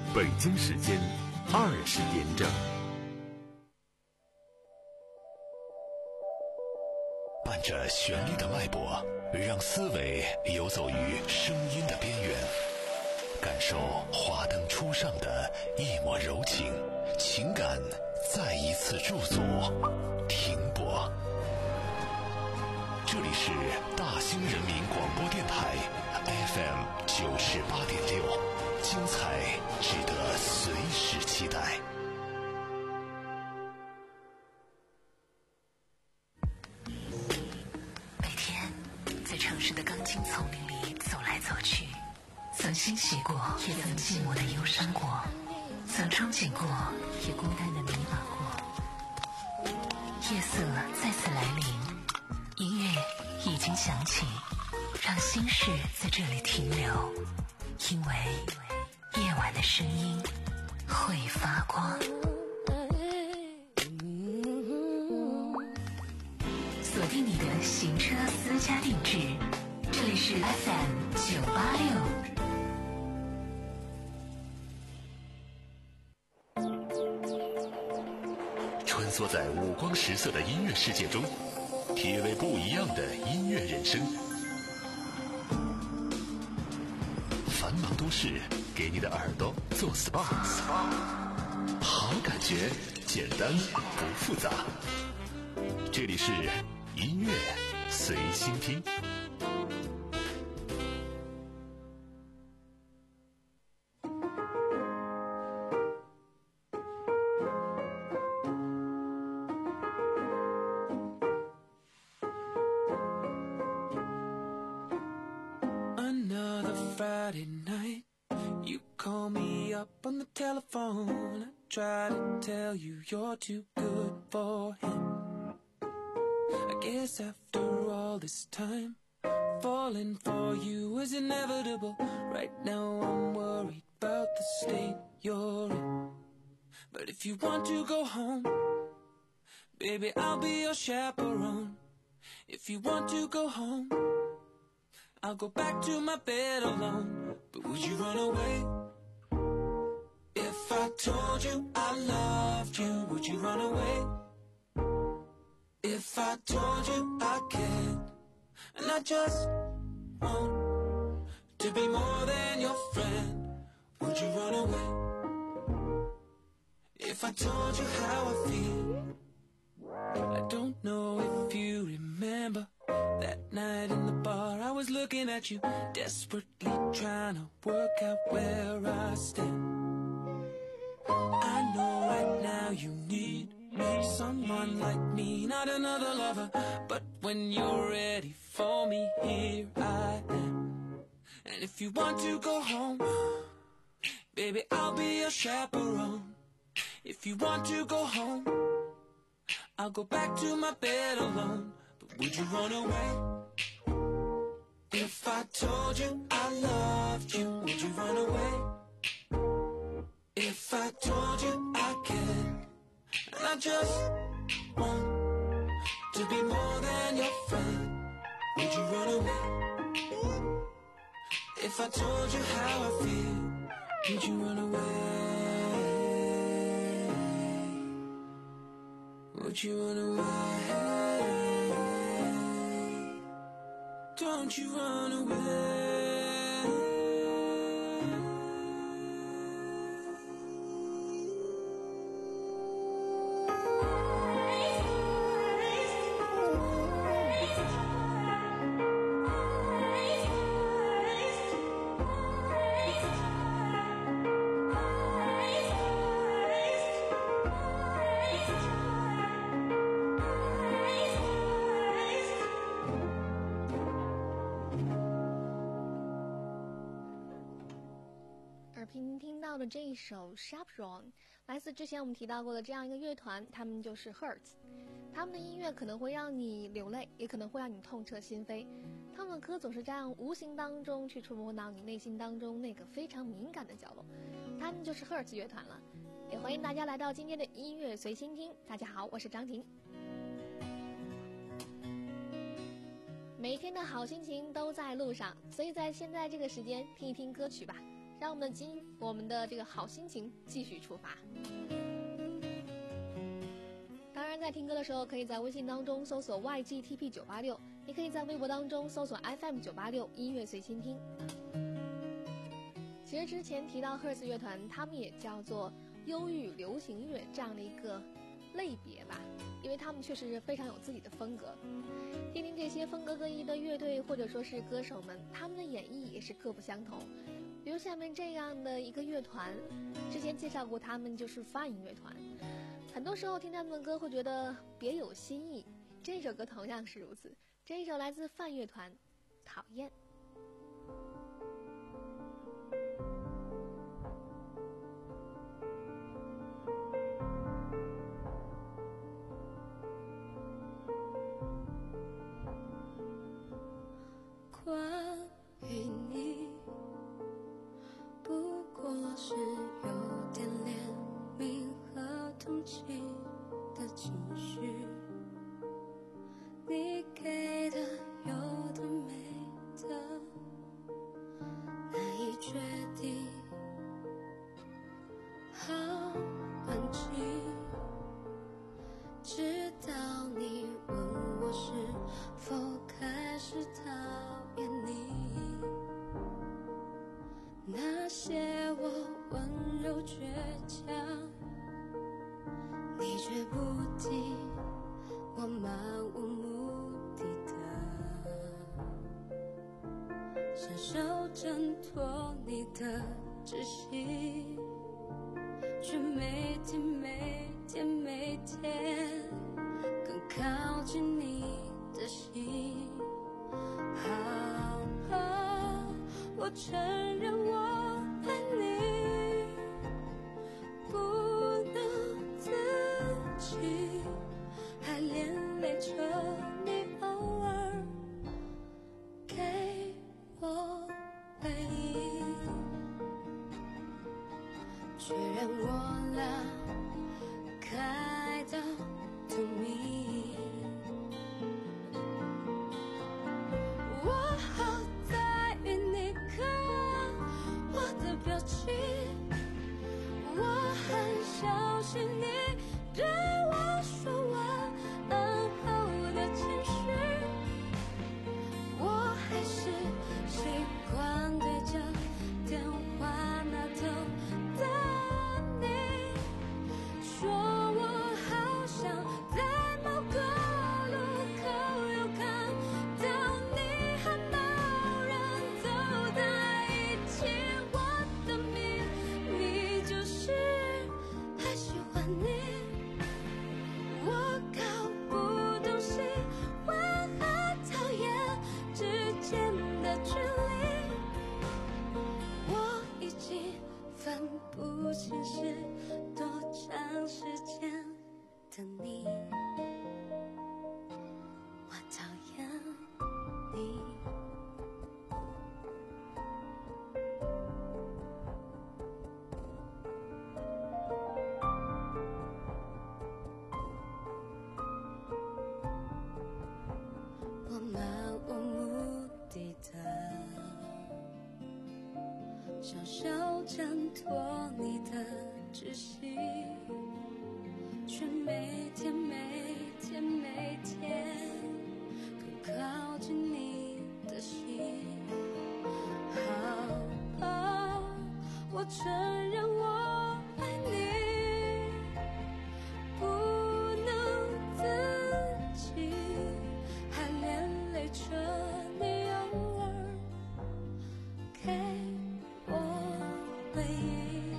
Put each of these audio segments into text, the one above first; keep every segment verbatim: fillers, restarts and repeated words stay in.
北京时间二十点整。 伴着旋律的脉搏，让思维游走于声音的边缘，感受华灯初上的一抹柔情，情感再一次驻足停泊。这里是大兴人民广播电台 F M 九十八点六，精彩值得随时期待。 每天在城市的钢筋丛林里走来走去，曾欣喜过，也曾寂寞的忧伤过，曾憧憬过，也孤单的迷茫过。夜色再次来临，音乐已经响起，让心事在这里停留，因为夜晚的声音会发光。锁定你的行车私家定制，这里是 F M 九八六。 穿梭在五光十色的音乐世界中，体味不一样的音乐人生。繁忙都市给你的耳朵做 S P A， 好感觉简单不复杂。这里是音乐随心听。 Another Friday night, you call me up on the telephone. I try to tell you you're too good for him. I guess after all this time, falling for you was inevitable. Right now I'm worried about the state you're in. But if you want to go home, baby, I'll be your chaperone. If you want to go home, I'll go back to my bed alone. But would you run away? If I told you I loved you, would you run away? If I told you I cared, and I just want to be more than your friend, would you run away? If I told you how I feel, I don't know if you remember that night in the bar, I was looking at you, desperately trying to work out where I stand. I know right now you need me, someone like me, not another lover. But when you're ready for me, here I am. And if you want to go home, baby, I'll be your chaperone. If you want to go home, I'll go back to my bed alone. But would you run away? If I told you I loved you, would you run away? If I told you I cared, and I just want to be more than your friend, would you run away? If I told you how I feel, would you run away? Would you run away? Don't you run away? 的这一首 Chaperone 来自之前我们提到过的这样一个乐团，他们就是 Hurts。 他们的音乐可能会让你流泪，也可能会让你痛彻心扉，他们的歌总是这样无形当中去触摸到你内心当中那个非常敏感的角落，他们就是 Hurts 乐团了。也欢迎大家来到今天的音乐随心听。大家好，我是张婷。每一天的好心情都在路上，所以在现在这个时间听一听歌曲吧， 让我们的今我们的这个好心情继续出发。当然在听歌的时候，可以在微信当中搜索 Y G T P 九八六，也可以在微博当中搜索 F M 九八六音乐随心听。其实之前提到 Hertz 乐团，他们也叫做忧郁流行乐这样的一个类别吧，因为他们确实是非常有自己的风格。听听这些风格各异的乐队或者说是歌手们，他们的演绎也是各不相同。比如下面这样的一个乐团，之前介绍过他们，就是 Fine 乐团。很多时候听他们的歌会觉得别有新意，这首歌同样是如此。这一首来自 Fine 乐团，讨厌。 关于你，不过是有点怜悯和同情的情绪，你给的有的没的，难以决定，好安静，直到你问我是否开始讨厌你，那些我温柔倔强，你却不听，我漫无目的的享受挣脱你的窒息，却每天每天每天更靠近你的心。好吧，我承认我爱你，不能自己，还连累着你偶尔给我回忆，却让我俩开到透明。我好在意你看我的表情，我很小心你对我说晚安后的情绪，我还是习惯对着电话那头的你说，我好想在某个路口又看到你和某人走在一起，我的秘密就是还喜欢你，我搞不懂喜欢和讨厌之间的距离，我已经分不清是多长时间的你，我讨厌你。我漫无目的的享受挣脱你的窒息，却每天每天每天更靠近你的心。好吧，我承认我爱你，不能自己，还连累着你偶尔给我回忆，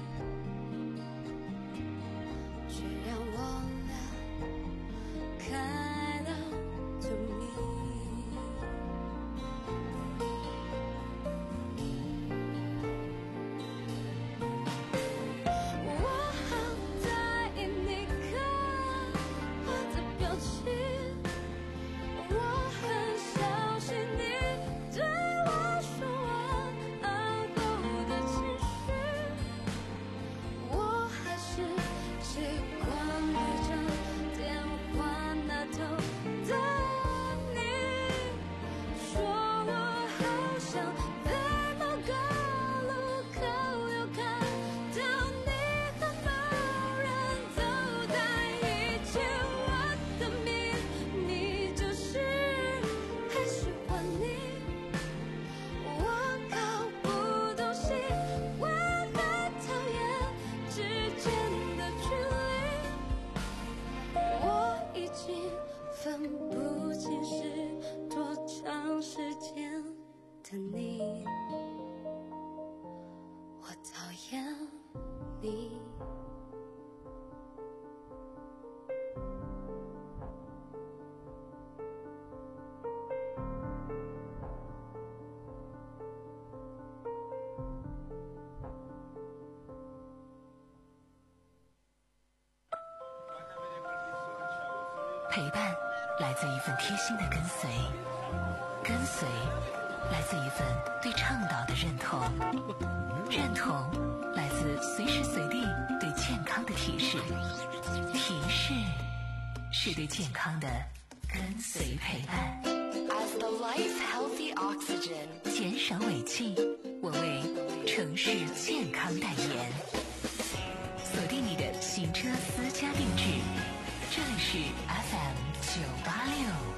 却让我俩开到透明。 我讨厌你。 陪伴来自一份贴心的跟随，跟随来自一份对倡导的认同，认同来自随时随地对健康的提示，提示是对健康的跟随陪伴。 As the life's healthy oxygen， 减少尾气，我为城市健康代言。锁定你的行车私家定制，这里是 F M 九八六。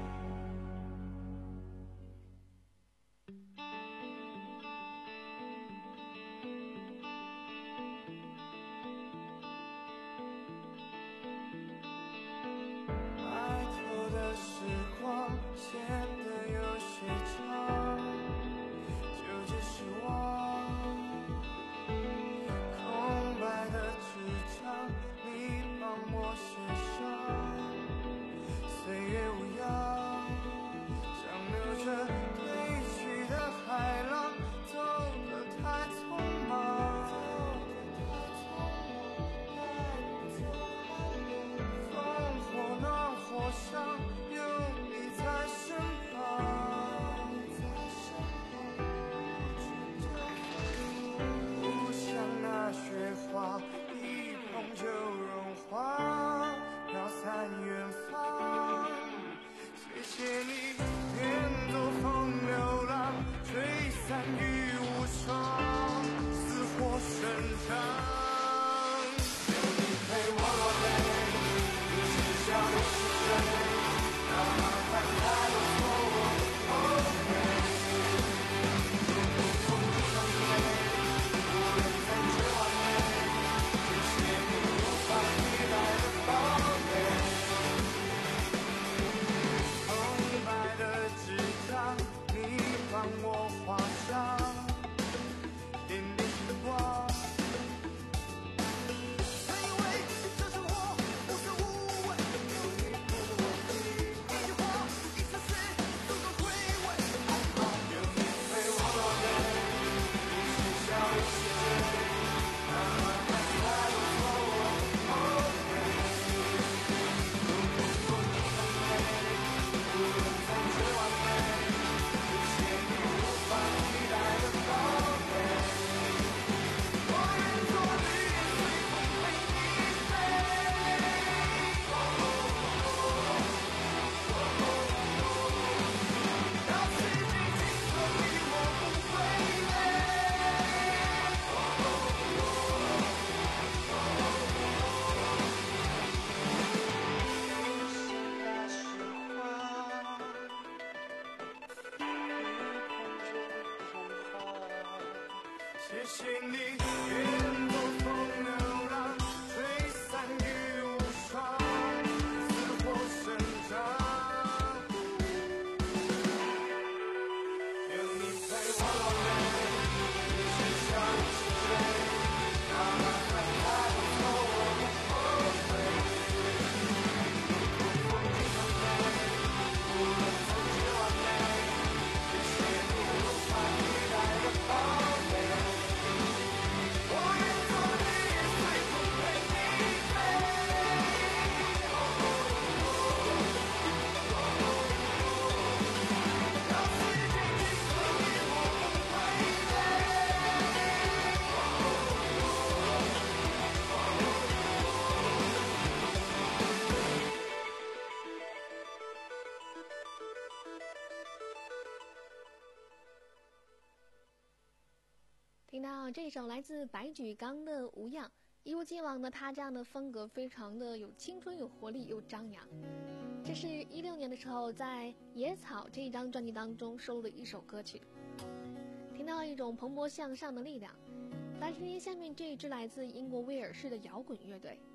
听到这首来自白举纲的《无恙》，一如既往的他这样的风格非常的有青春、有活力、有张扬。这是一六年的时候在《野草》这一张专辑当中收录的一首歌曲，听到一种蓬勃向上的力量。来听听下面这一支来自英国威尔士的摇滚乐队。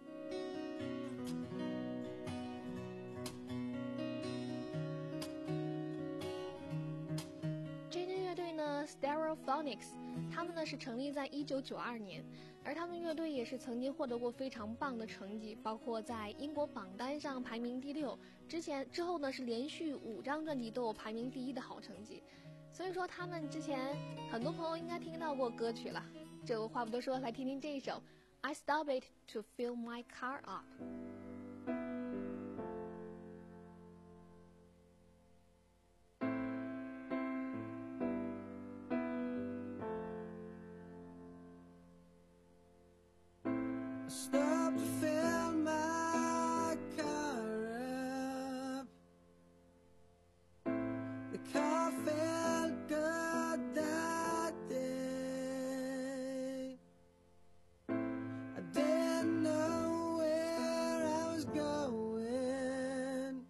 这支乐队呢 Stereophonics 他们呢是成立在一九九二年，而他们乐队也是曾经获得过非常棒的成绩，包括在英国榜单上排名第六，之前之后呢是连续五张专辑都有排名第一的好成绩。所以说他们之前很多朋友应该听到过歌曲了。这个话不多说，来听听这一首 I Stop It to Fill My Car Up。 Stop to fill my car up. The car felt good that day. I didn't know where I was going,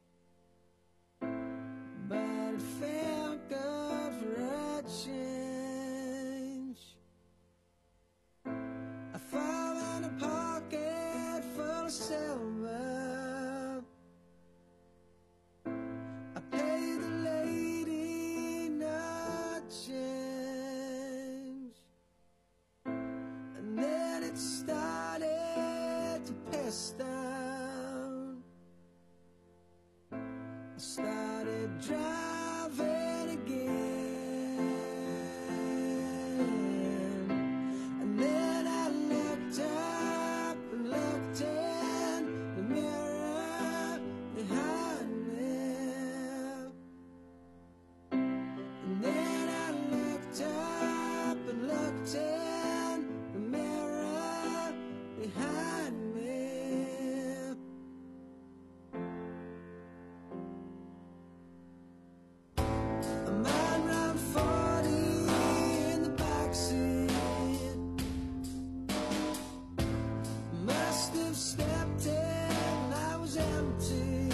but it felt good for a change. I found in a pocket full of silver. I paid the lady no change, and then it started to piss down. I started driving again, and then I looked up and looked in the mirror behind me, and then I looked up and looked in the mirror behind me. A man round forty in the backseat must have stepped in when I was empty.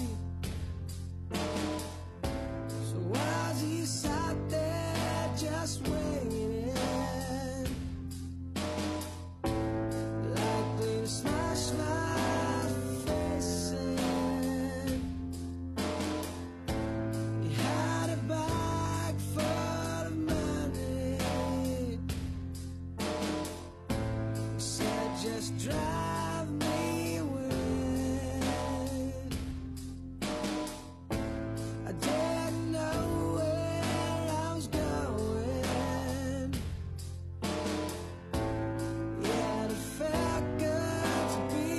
So as he sat there just waiting, likely to smash my face in. He had a bag full of money. He said, just drive me away. I didn't know where I was going, yet it felt good to be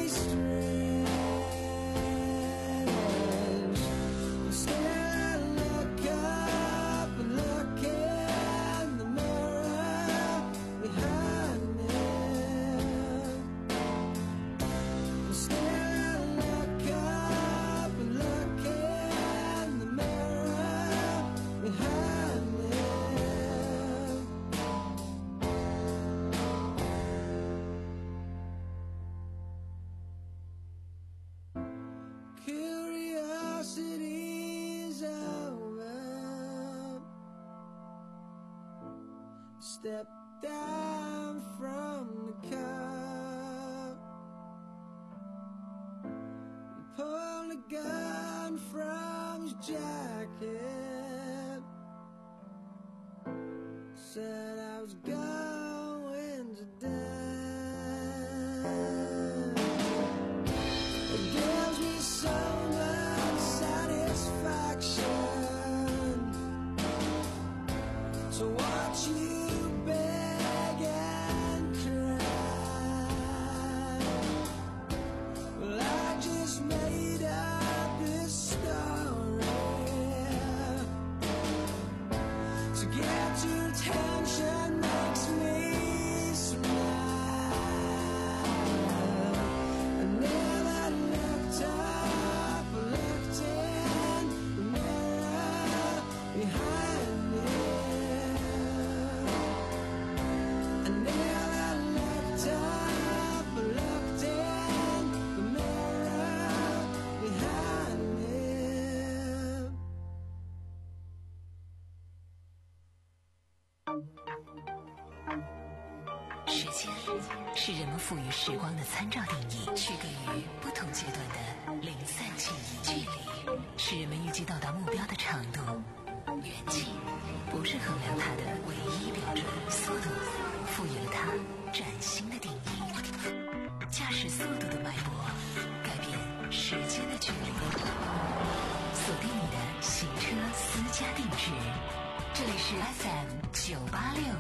strange. Still I look up and look in the mirror behind me. Still I look up and look in the mirror behind me. Curiosity's over. Step down from the car. He pulled a gun from his jacket. Said I was going to die. It gives me so much satisfaction to watch you beg and cry. Well, I just made up this story to get your attention, makes me smile. I never looked up, looked in the mirror behind me. I never looked up, looked in the mirror behind me. 时间是人们赋予时光的参照定义，区隔于不同阶段的零散记忆。距离是人们预计到达目标的长度。 元气不是衡量它的唯一标准，速度赋予了它崭新的定义。驾驶速度的脉搏，改变时间的距离。锁定你的行车私家定制，这里是 F M 九八六。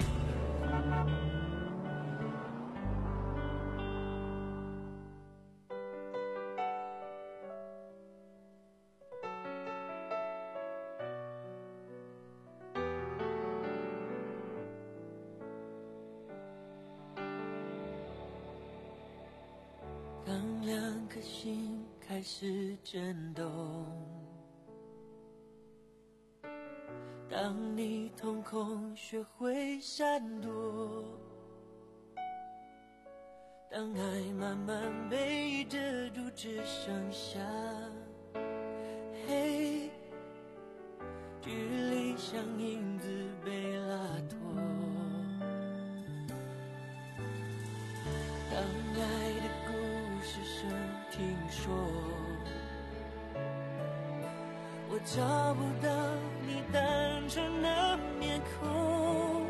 当两颗心开始震动，当你瞳孔学会闪躲，当爱慢慢被遮住，只剩下黑，距离像影子被拉脱。当爱的故事声听说，我找不到你单纯的面孔。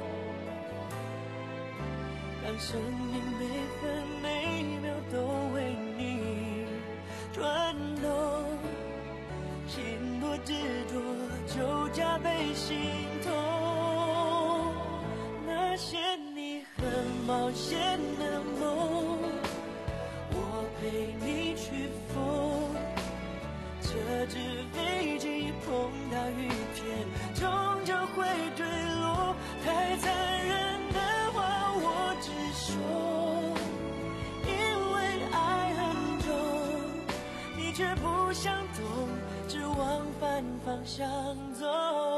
当生命每分每秒都为你转动，心多执着就加倍心痛。那些你很冒险的梦，我陪你去疯。这只飞机碰到雨天，终究会坠落。太残忍的话我只说，因为爱很重，你却不想懂，只往反方向走。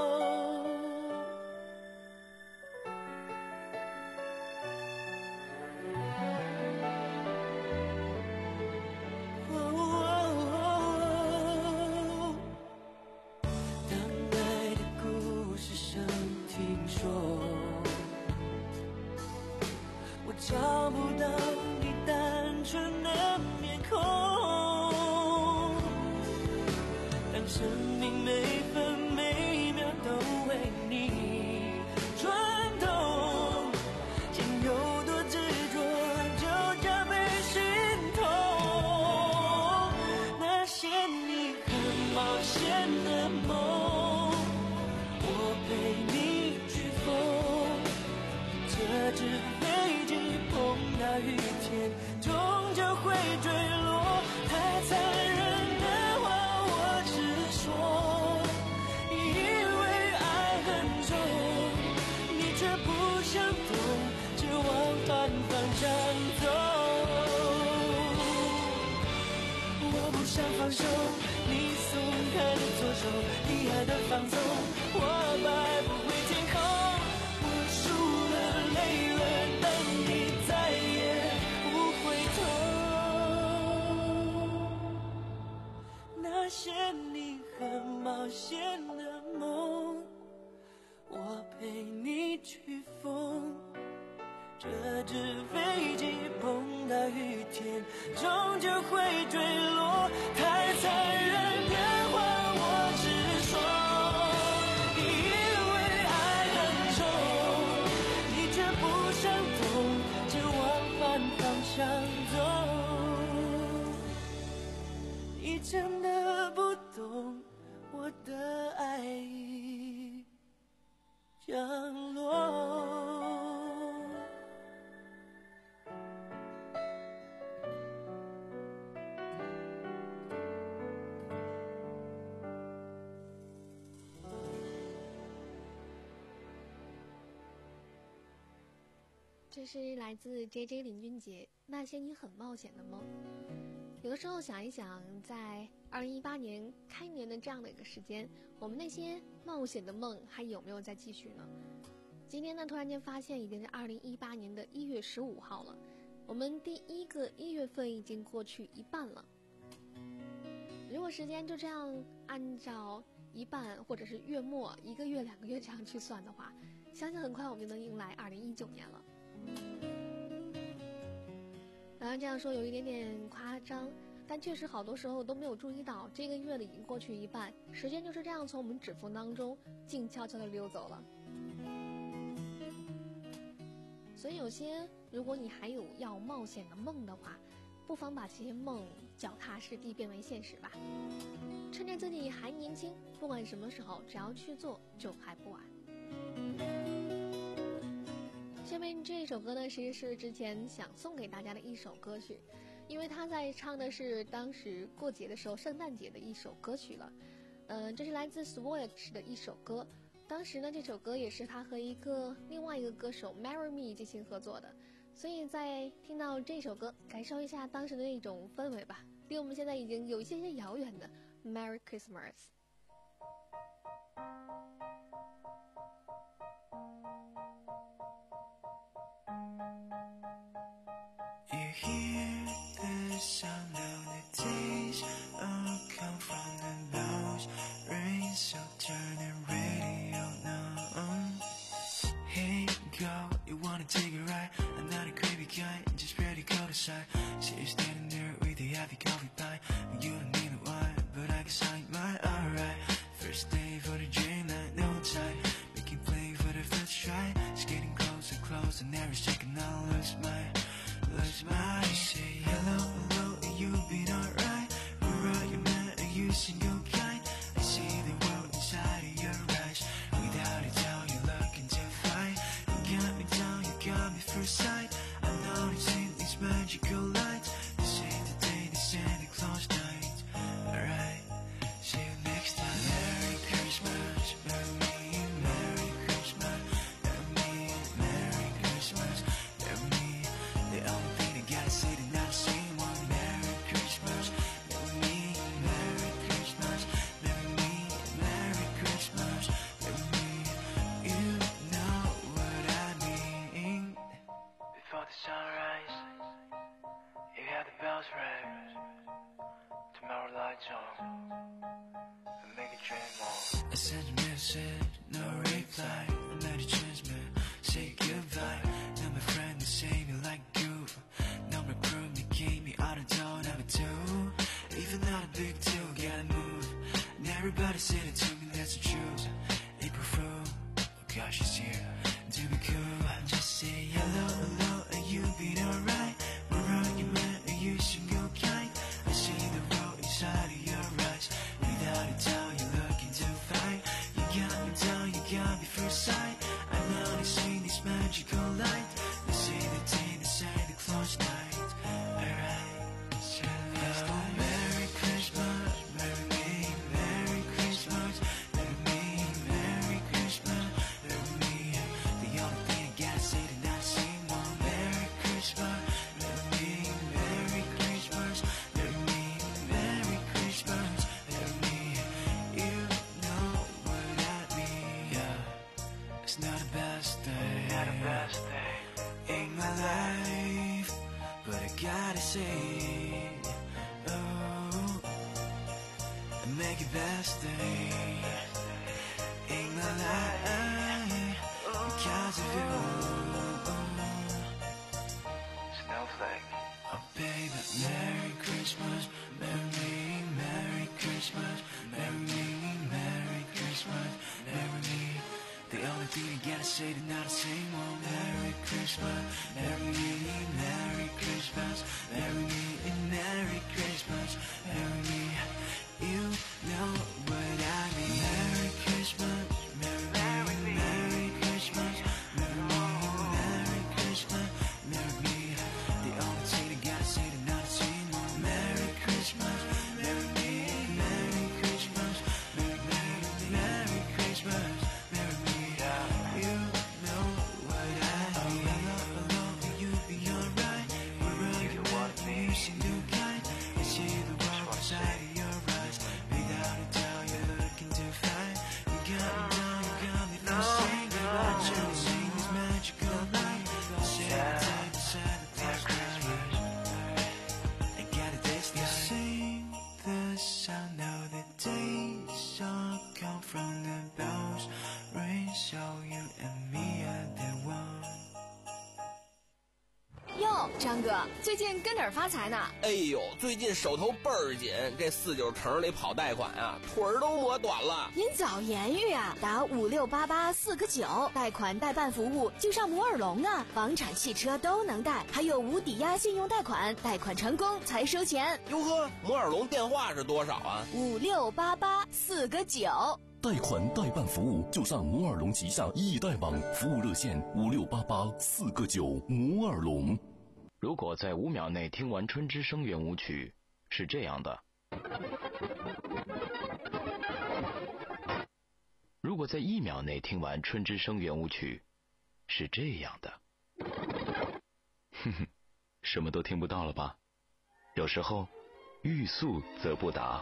找不到你单纯的面孔，当生命每分每秒都为你转动，心有多执着就加倍心痛。那些你很冒险的梦，我陪你去疯。这只飞机碰到雨天，终究会坠落。太残忍的话我只说，因为爱很重，你却不想懂，只往反方向走。我不想放手，你松开了左手，你爱的放纵，我摆不回天空。我输了累了，但你再也不回头。那些你很冒险的梦，我陪你去疯。这只飞机碰到雨天，终究会坠落。太残忍的话我只说，因为爱很重，你却不想懂，只往反方向走。你真的不懂我的爱已降落。 这是来自 J J 林俊杰那些你很冒险的梦。有的时候想一想，在二零一八年开年的这样的一个时间，我们那些冒险的梦还有没有在继续呢？今天呢，突然间发现已经是二零一八年的一月十五号了，我们第一个一月份已经过去一半了。如果时间就这样按照一半或者是月末一个月两个月这样去算的话，相信很快我们就能迎来二零一九年了。当然这样说有一点点夸张， 但确实好多时候都没有注意到，这个月的已经过去一半，时间就是这样从我们指缝当中静悄悄地溜走了。所以有些，如果你还有要冒险的梦的话，不妨把这些梦脚踏实地变为现实吧。趁着自己还年轻，不管什么时候，只要去做就还不晚。下面这首歌呢，其实是之前想送给大家的一首歌曲，因为他在唱的是当时过节的时候圣诞节的一首歌曲了。嗯、呃，这是来自 Swatch 的一首歌。当时呢，这首歌也是他和一个另外一个歌手 Marry Me 进行合作的，所以在听到这首歌，感受一下当时的那种氛围吧，离我们现在已经有一些些遥远的 Merry Christmas。 You hear the sound of the days all come from the bells ring, so turn the radio on. Hey girl, you wanna take a ride? I'm not a creepy guy, just ready to go aside. See you standing there with a heavy coffee pie. You don't need a wine, but I can sign my alright. First day for the dreamland, no time. Making play for the first try. It's getting closer, closer, never shaking, I'll lose my lose my say hello, hello, you've been alright. Where are you, man? Are you single guy? I see the world inside of your eyes. Without a doubt, you're looking to fight. You got me down, you got me first sight. I know it's in these magical lights. This ain't the day, this ain't the close night. Alright, see you next time. Merry Christmas, Merry me, Merry Christmas, Merry me, Merry Christmas, Merry me. The only thing I gotta say tonight is sing one. Merry Christmas, Merry me, Merry Christmas, Merry me, Merry Christmas, Merry me. You know what I mean. Before the sunrise, you hear the bells ring. Tomorrow lights on, and make a dream on. I send a message, no reply. I'm not a transmit, say goodbye. Now my friend is saying me like goof. Now my crew, me keep me out of town, never do. Even not a big deal, gotta move. And everybody said it to me, that's the truth. April Fool, oh gosh, it's here. To be cool, just say hello, hello, and you been alright. Where are you, man? Are you single kind? I see the world inside of your eyes. Without a doubt, you're looking to fight. You got me down, you got me first sight. I know this ain't this magical light. This ain't the day, this ain't the close night. Alright, see you next time. Merry Christmas, Merry me, Merry Christmas, Merry me, Merry Christmas, Merry me. The only thing I gotta say tonight is sing one. Merry Christmas, Merry me, Merry Christmas, Merry me, Merry Christmas, Merry me. You know what I mean. Yeah, it's not the best day, not the best day in my life, but I gotta say, oh, I make it best day in my life because of you. Snowflake. Oh baby, Merry Christmas, Merry me, Merry Christmas, Merry me, Merry Christmas, Merry me. The only thing you gotta say tonight is sing one. Merry Christmas, Merry me, Merry Christmas, Merry me, Merry Christmas, Merry me. You know what I mean. Merry Christmas, Merry me, Merry Christmas, Merry me, Merry Christmas, Merry me. The only thing you gotta say tonight is sing one. Merry Christmas, Merry me, Merry Christmas, Merry me, Merry Christmas, Merry me. You know what I mean. Hello, hello, you be alright. Where are you, what me? You single guy. I see the world 哟，张哥，最近跟哪儿发财呢？ 哎呦，最近手头倍儿紧，这四九城里跑贷款啊，腿儿都磨短了。 您早言语啊，打五六八八四个九，贷款代办服务就上摩尔龙啊，房产、汽车都能贷，还有无抵押信用贷款，贷款成功才收钱。 哟呵，摩尔龙电话是多少啊？ 五六八八四个九。 贷款代办服务就上摩尔龙旗下易贷网，服务热线五六八八四个九。摩尔龙。 如果在五秒内听完春之声圆舞曲，是这样的；如果在一秒内听完春之声圆舞曲，是这样的。哼哼，什么都听不到了吧？有时候，欲速则不达。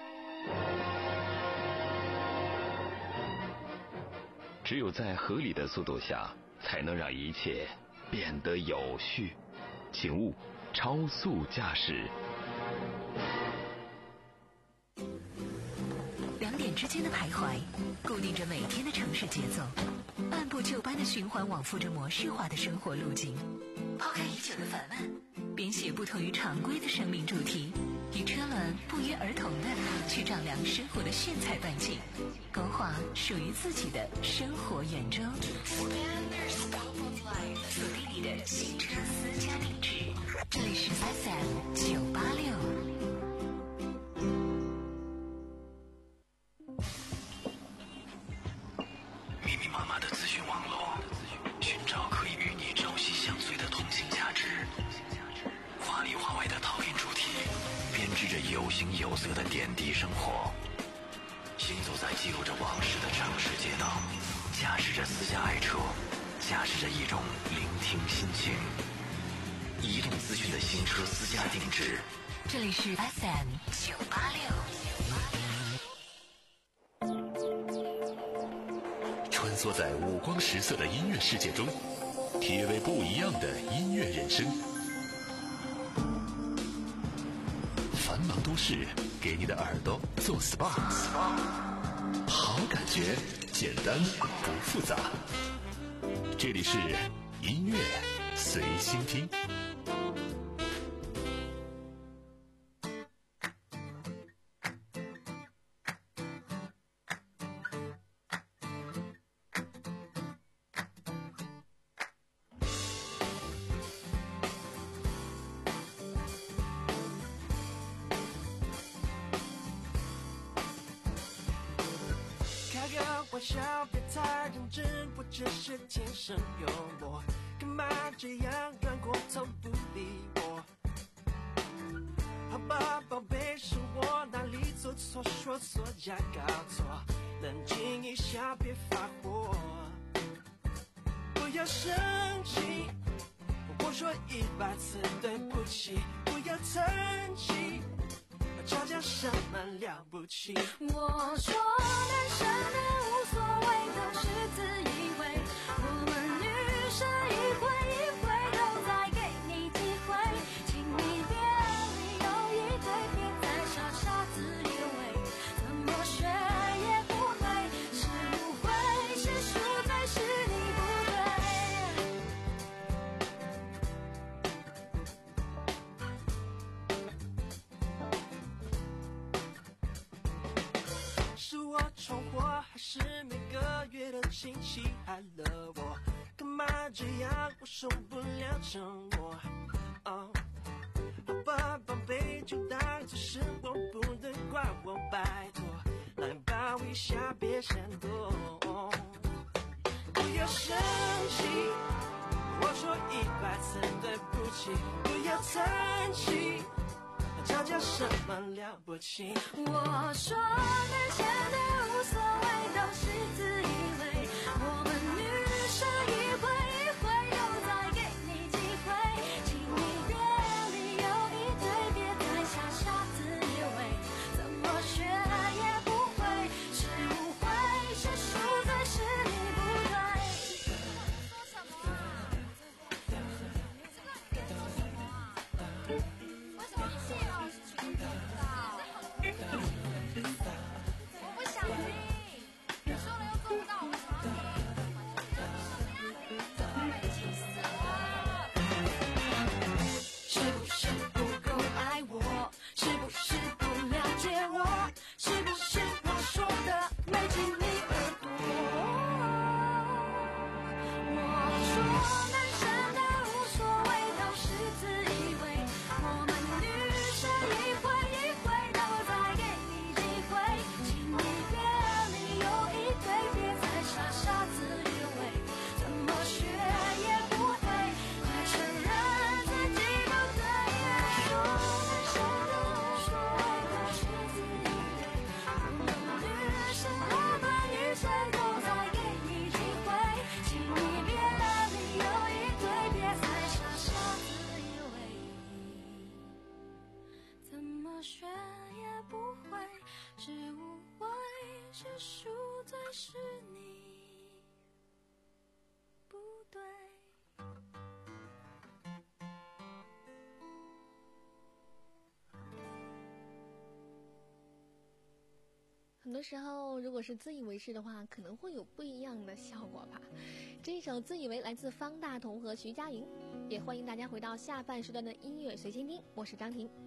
只有在合理的速度下，才能让一切变得有序。请勿超速驾驶。 两点之间的徘徊，固定着每天的城市节奏，按部就班的循环往复着模式化的生活路径。抛开已久的烦闷，编写不同于常规的生命主题，与车轮不约而同的去丈量生活的炫彩半径，勾画属于自己的生活圆周。锁定你的新车私家定制，这里是 F M 九八六。 密密麻麻的资讯网络，寻找可以与你朝夕相随的同性价值。华里华外的套印主题，编织着有形有色的点滴生活。行走在记录着往事的城市街道，驾驶着私家爱车，驾驶着一种聆听心情。移动资讯的新车私家定制， 这里是 F M 九八六。 穿梭在五光十色的音乐世界中，体味不一样的音乐人生。繁忙都市给你的耳朵做 S P A， 好感觉，简单不复杂。这里是音乐随心听。 玩笑别太认真，我只是天生幽默，干嘛这样转过头不理我？好吧，宝贝，是我哪里做错，说错加搞错，冷静一下，别发火，不要生气，我说一百次对不起，不要生气，吵架什么了不起？ 我说男生的无所谓都是自以为，我们女生一回一回都在给你机会，请你别理由一堆，别再傻傻自以为，怎么学也不会，是误会，是输才是你不对。是我闯祸，还是每个月的亲戚害了我？干嘛这样，我受不了沉默。哦，好吧，宝贝，就当作是我不能怪我，拜托，来抱一下，别闪躲。不要生气，我说一百次对不起，不要生气。吵架什么了不起？ 我说男生的无所谓都是自以为，我们女生一回一回都在给你机会，请你别理由一堆，别再傻傻自以为，怎么学也不会，是误会，是输才是你不对。说什么啊？为什么你气了？我不想听，你说了又做不到，我为什么要听？ 学也不会，是无谓，是输最是你不对。 很多时候如果是自以为是的话，可能会有不一样的效果吧。这一首自以为来自方大同和徐佳莹，也欢迎大家回到下半时段的音乐随心听，我是张婷。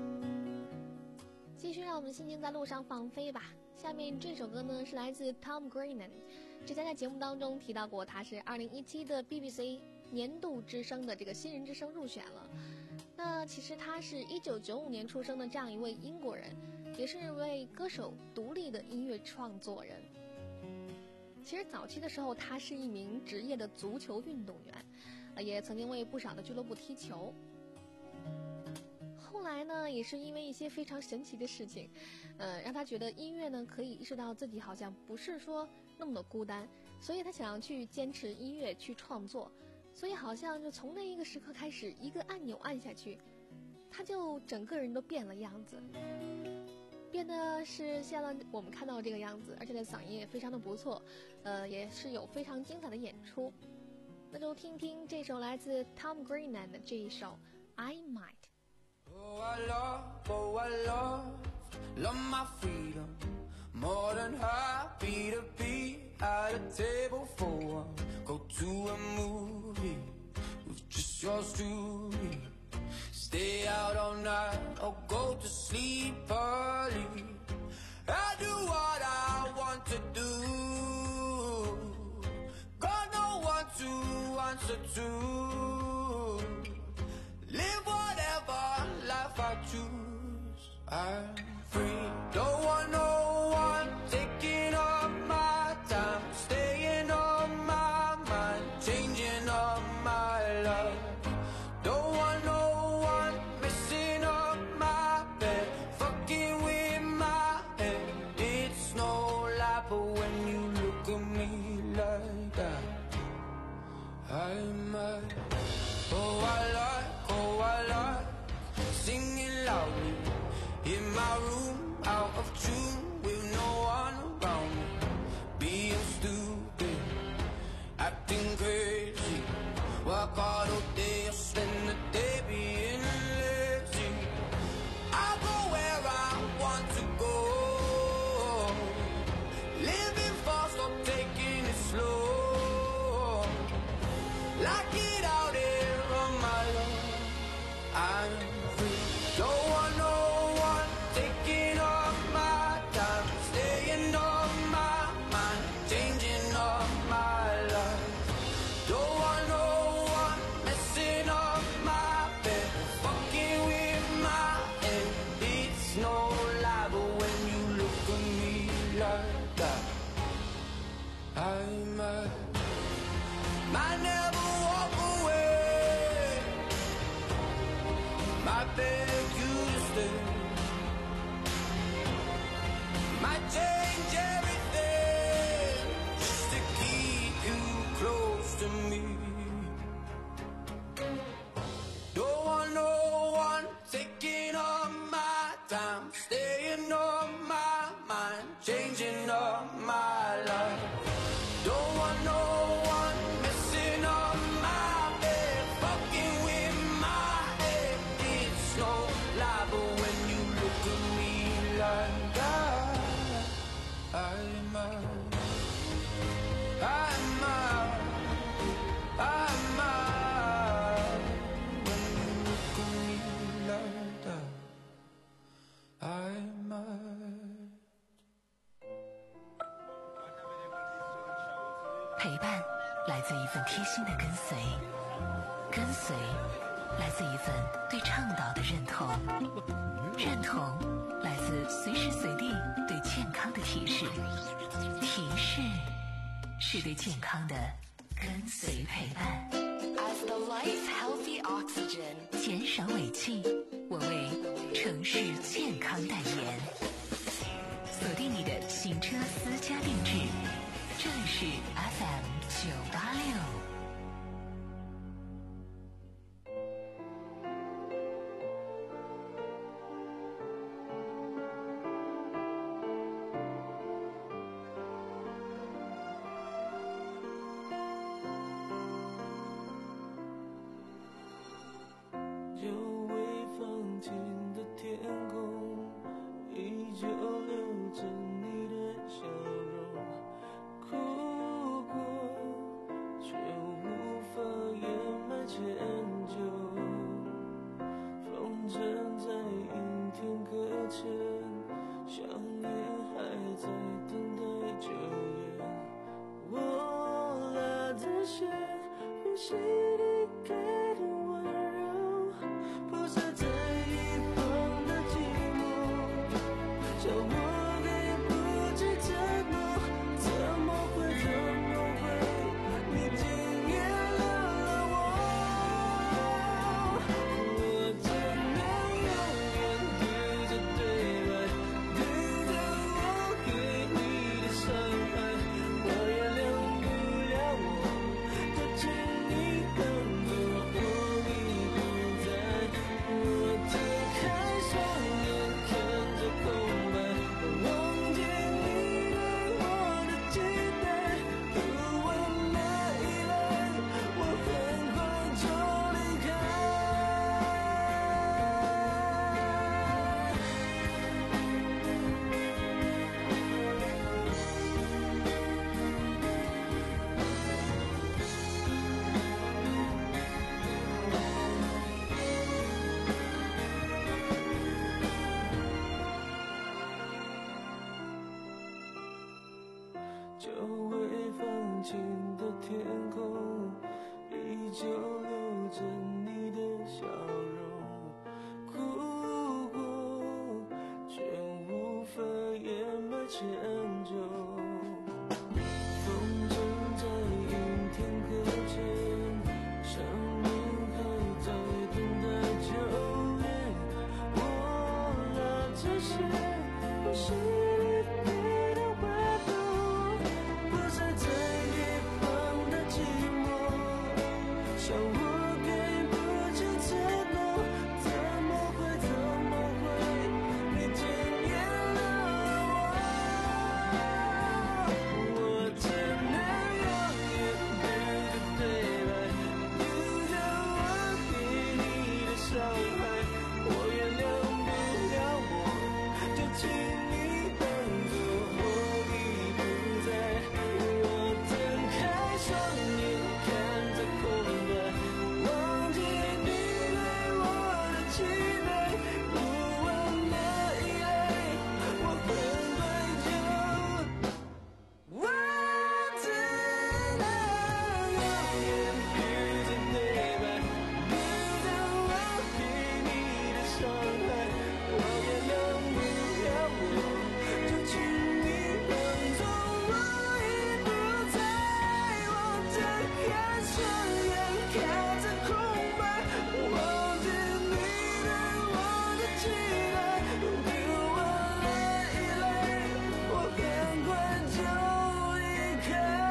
继续让我们心情在路上放飞吧。下面这首歌呢是来自 Tom Grennan， 之前在节目当中提到过，他是二零一七的 B B C 年度之声的这个新人之声入选了。那其实他是一九九五年出生的这样一位英国人，也是一位歌手，独立的音乐创作人。其实早期的时候他是一名职业的足球运动员，也曾经为不少的俱乐部踢球。后来呢也是因为一些非常神奇的事情，呃，让他觉得音乐呢可以意识到自己好像不是说那么的孤单，所以他想要去坚持音乐去创作。所以好像就从那一个时刻开始，一个按钮按下去，他就整个人都变了样子，变得是像我们看到这个样子，而且他的嗓音也非常的不错，呃，也是有非常精彩的演出。那就听听这首来自 Tom Grennan 的这一首 I Might。Oh, I love, oh, I love, love my freedom, more than happy to be at a table for one. Go to a movie with just yours truly. Stay out all night or go to sleep early. I do what I want to do. Got no one to answer to. Live whatever life I choose. I'm free. Don't want no one taking up my time, staying on my mind, changing up my love. Don't want no one messing up my bed, fucking with my head. It's no lie, but when you look at me like that, I might. Oh, I like, oh, I like singing loudly in my room, out of tune, with no one around me. Being stupid, acting crazy. Work hard all day, or spend the day being lazy. I go where I want to go, living fast or taking it slow. Like it out here on my own. I'm free. Don't want no one taking up my time, staying on my mind, changing up my life. Don't want no one messing up my bed, fucking with my head. It's no lie, but when you look at me like that, I might, might never walk away, might beg you to stay, might change everything just to keep you close to me. Don't want no one taking up my time, staying on my mind, changing up my life. Don't want no one messing up my bed, fucking with my head. It's no lie, but when you look at me like that, I might, I might, I might. When you look at me like that, I might. 陪伴来自一份贴心的跟随，跟随来自一份对倡导的认同，认同来自随时随地对健康的提示，提示是对健康的跟随陪伴。 As the life healthy oxygen， 减少尾气，我为城市健康代言。锁定你的行车私家定制，这里是 F M 九八六。 牵着，风筝在阴天搁浅，想念还在等待救援。我拿这些不是你给的回报，不再在一旁的寂寞，像我给不起承诺，怎么会怎么会你惊艳了我，我只能永远对着对白，丢掉我给你的伤害，我原谅不了我，就请你当作我已不在。我睁开双眼看着空白，忘记你对我的期待，不问的依赖，我很快就，我只能永远与着对白，丢掉我给你的伤害，我原谅不了我，就请你当作我已不在。我睁开双眼看着空白，忘记你对我的期待，丢完了依赖，我很快就离开。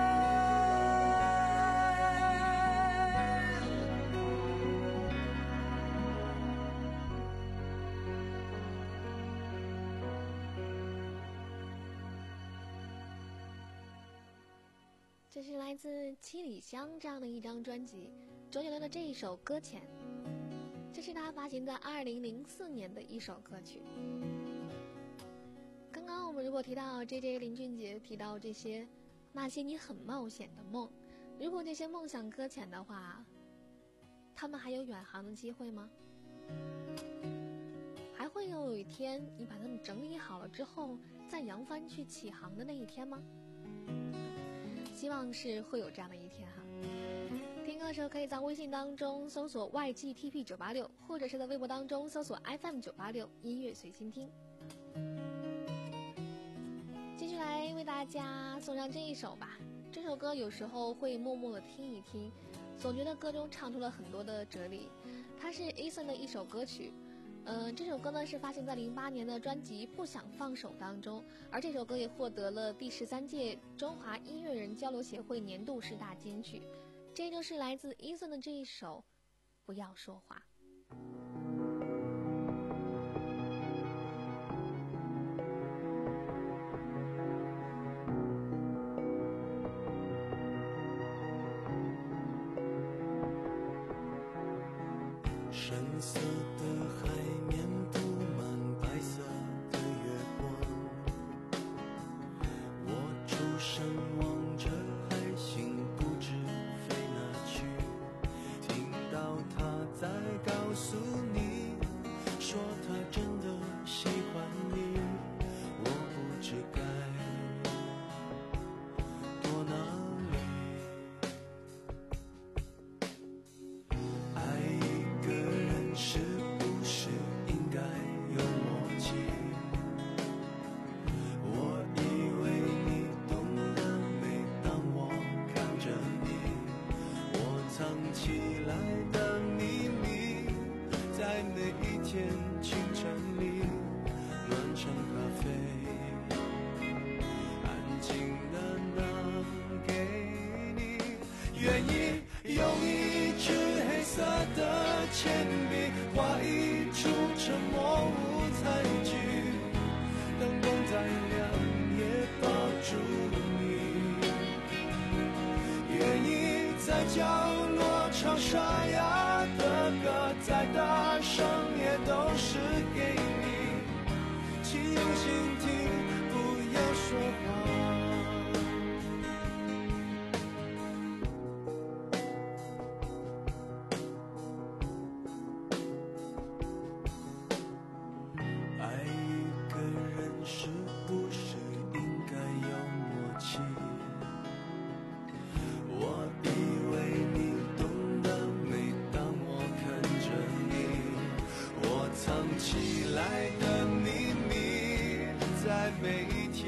这是来自七里香这样的一张专辑，周杰伦的这一首《搁浅》，这是他发行在二零零四年的一首歌曲。刚刚我们如果提到 J J 林俊杰提到这些那些你很冒险的梦，如果这些梦想搁浅的话，他们还有远航的机会吗？还会有一天你把它们整理好了之后再扬帆去起航的那一天吗？希望是会有这样的一天哈。听歌的时候可以在微信当中搜索 Y G T P 九八六，或者是在微博当中搜索 F M 九八六音乐随心听。继续来为大家送上这一首吧。这首歌有时候会默默的听一听，总觉得歌中唱出了很多的哲理。它是 Eason 的一首歌曲，呃，这首歌呢是发行在零八年的专辑《不想放手》当中，而这首歌也获得了第十三届中华音乐人交流协会年度十大金曲。这就是来自 Eason 的这一首《不要说话》。 深色的海面布满白色的月光，我出神望着海星不知飞哪去，听到他在告诉你，说他真的喜欢你，我不知该躲哪里。爱一个人是不是应该有默契？我以为你懂得，每当我看着你，我藏起来的秘密，在每一天清晨里暖成咖啡，安静的拿给你，愿意用一支黑色的铅笔画一出沉默舞台剧，灯光再亮也抱住你，愿意在角落唱沙哑的歌，再大声也都是给你，请用心听，不要说话。爱一个人是不是应该有默契？我以为你懂得，每当我看着你，我藏起来的秘密，在每一天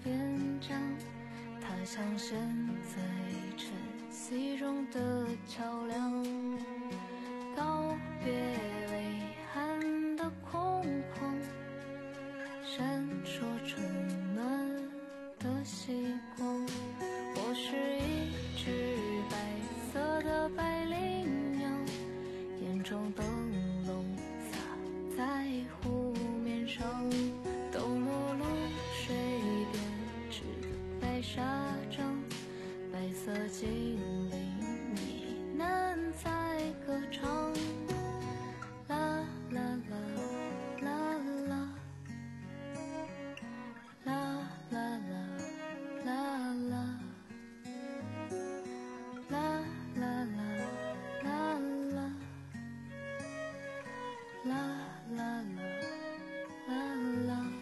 边疆，它像现在晨曦中的桥梁，告别微寒的空旷，闪烁春暖的夕光。我是一只白色的白羚羊，眼中灯笼洒在湖面上，抖落露水编织的白纱帐，白色精灵呢喃在歌唱，啦啦啦啦啦啦啦啦啦啦啦啦啦啦啦啦啦啦啦。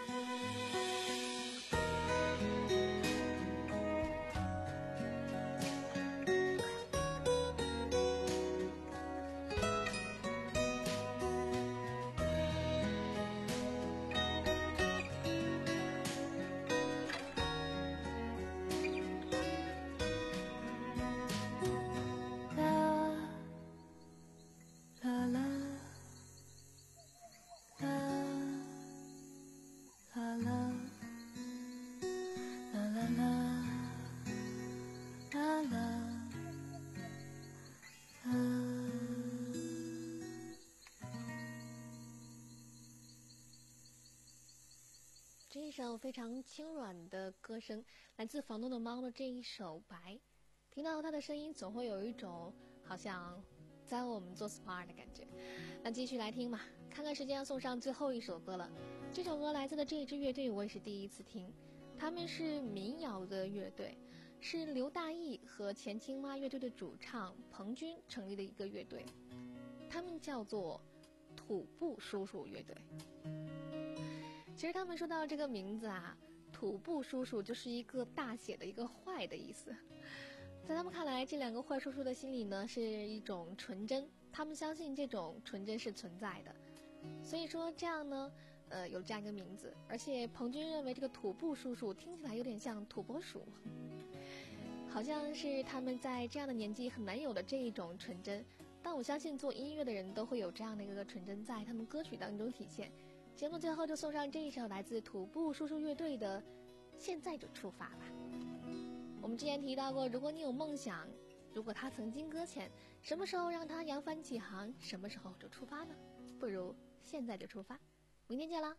这一首非常轻软的歌声，来自房东的猫的这一首《白》，听到它的声音，总会有一种好像在我们做 S P A 的感觉。那继续来听吧，看看时间要送上最后一首歌了。这首歌来自的这一支乐队，我也是第一次听，他们是民谣的乐队，是刘大义和前青蛙乐队的主唱彭军成立的一个乐队，他们叫做土布叔叔乐队。其实他们说到这个名字啊，土布叔叔就是一个大写的一个坏的意思。在他们看来，这两个坏叔叔的心里呢是一种纯真，他们相信这种纯真是存在的，所以说这样呢呃，有这样一个名字。而且彭军认为这个土布叔叔听起来有点像土拨鼠，好像是他们在这样的年纪很难有的这一种纯真，但我相信做音乐的人都会有这样的一个纯真在他们歌曲当中体现。节目最后就送上这一首来自土布叔叔乐队的《现在就出发吧》。我们之前提到过，如果你有梦想，如果它曾经搁浅，什么时候让它扬帆起航，什么时候就出发呢？不如现在就出发。明天见啦！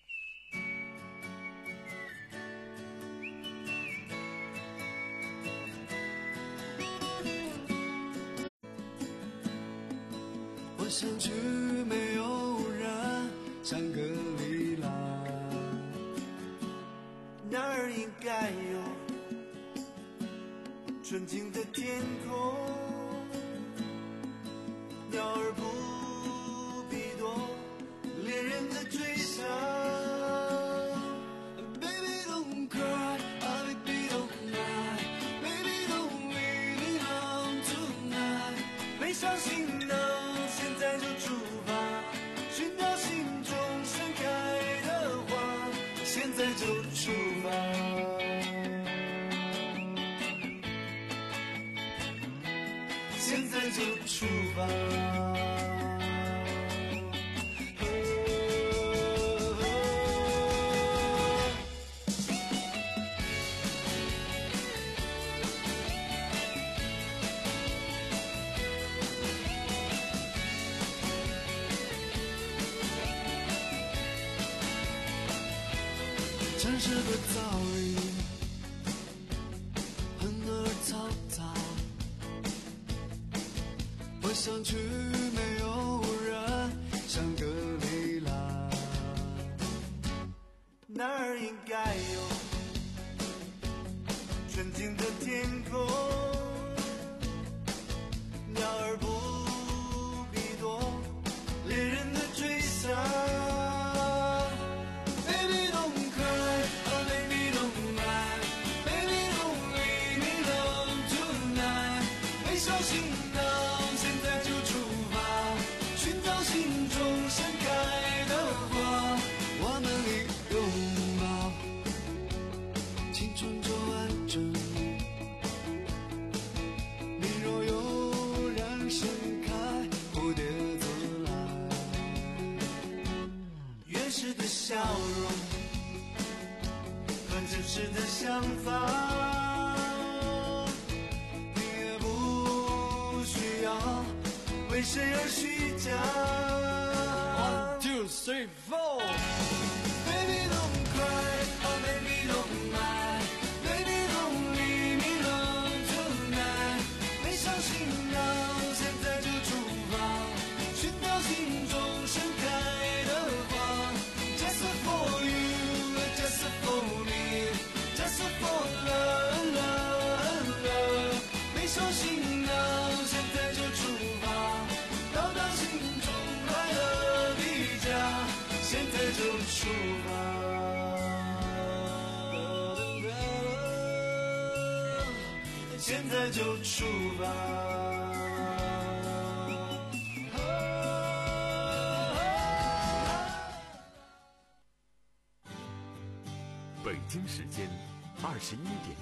我想去没有人香格里拉，那儿应该有纯净的天空，鸟儿不必多，恋人的追想。Baby don't cry, oh baby don't lie, baby don't leave me alone tonight。没伤心呢，现在就出发，寻找心中盛开的花，现在就出发。现在就出发。城市的噪音很而嘈杂，我想去没有人香格里拉，那儿应该有纯净的天空，鸟儿不必多，恋人的追想。 青春就完整。你若有让盛开蝴蝶自来，原始的笑容和真实的想法，你也不需要为谁而虚假。One two three four Baby don't cry Oh baby don't lie Baby don't leave me alone tonight 没伤心闹现在就出发寻找心中盛开的花 Just for you Just for me Just for love love love 没伤心闹现在就出发到达心中快乐的家现在就出发现在就出发北京时间二十一点